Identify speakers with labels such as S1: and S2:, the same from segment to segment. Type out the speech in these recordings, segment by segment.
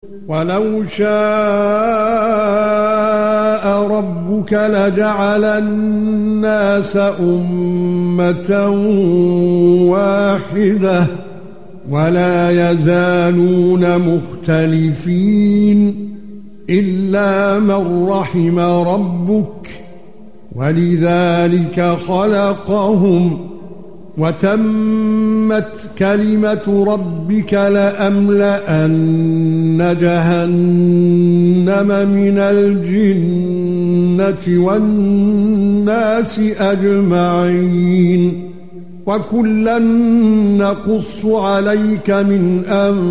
S1: ولو شاء ربك لجعل الناس أمة واحدة ولا يزالون مختلفين إلا من رحم ربك ولذلك خلقهم وتمت كلمة ربك لأملأن جهنم من الجنة والناس أجمعين وكلا نقص عليك من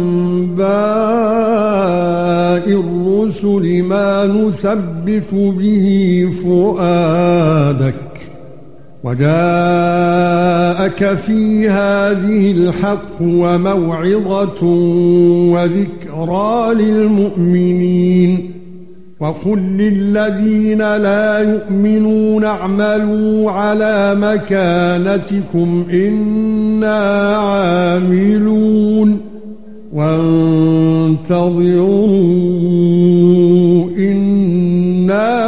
S1: أنباء الرسل ما نثبت به فؤادك وجاءك في هذه الحق وموعظة وذكرى للمؤمنين وقل للذين لا يؤمنون اعملوا على مكانتكم إنا عاملون وانتظروا إنا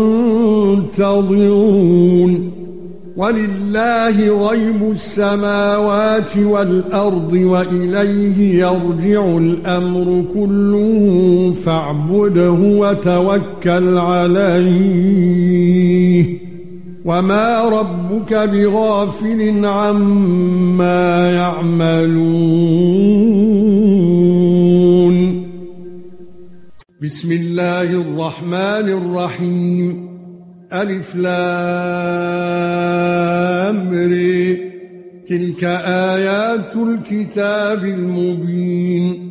S1: منتظرون ولله غيب السماوات والأرض وإليه يرجع الأمر كله فاعبده وتوكل عليه وما ربك بغافل عما يعملون بسم الله الرحمن الرحيم ألف لام ر تلك آيات الكتاب المبين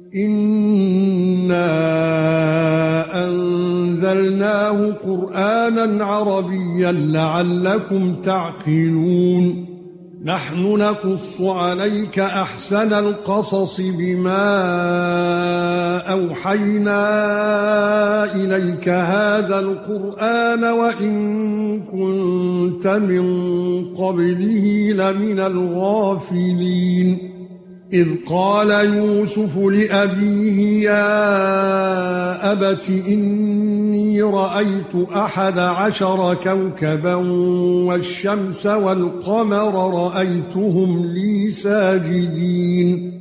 S1: إنا أنزلناه قرآنا عربيا لعلكم تعقلون نحن نقص عليك أحسن القصص بما أوحينا إليك هذا القرآن وإن كنت من قبله لمن الغافلين إذ قال يوسف لأبيه يا أبت إني رأيت 11 كوكبا والشمس والقمر رأيتهم لي ساجدين